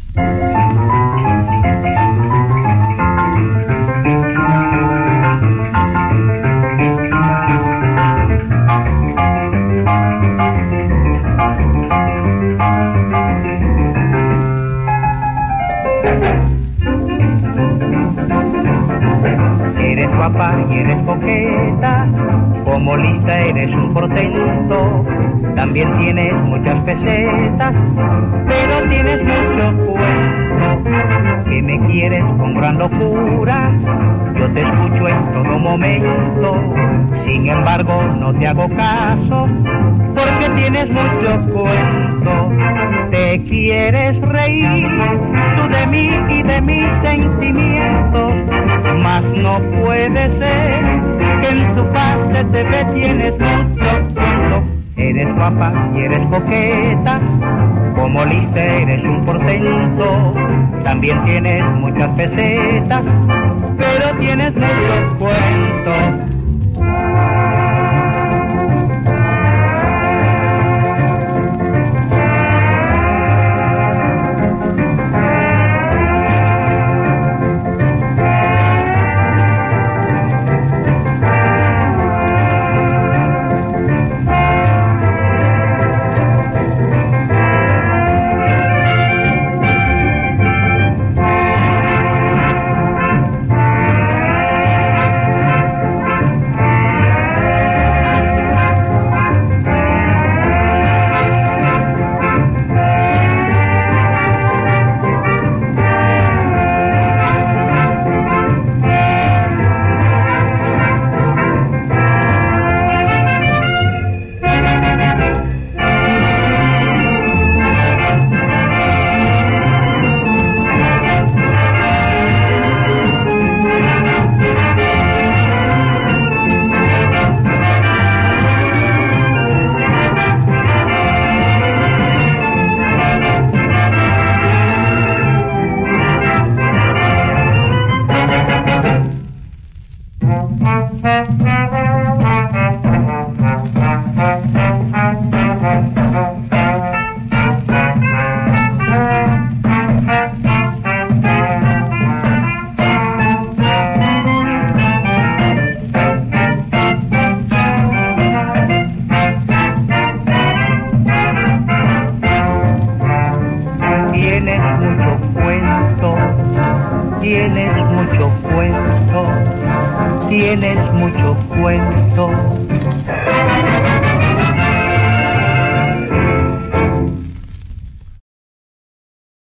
Eres guapa y eres coqueta, como lista eres un portento. También tienes muchas pesetas, pero tienes mucho cuento. Que me quieres con gran locura, yo te escucho en todo momento. Sin embargo no te hago caso, porque tienes mucho cuento. Te quieres reír tú de mí y de mis sentimientos, mas no puede ser que en tu fase te ve, tienes mucho cuento. Eres guapa y eres coqueta, como lista eres un portento. También tienes muchas pesetas, pero tienes mucho cuento. Tienes mucho cuento, tienes mucho cuento.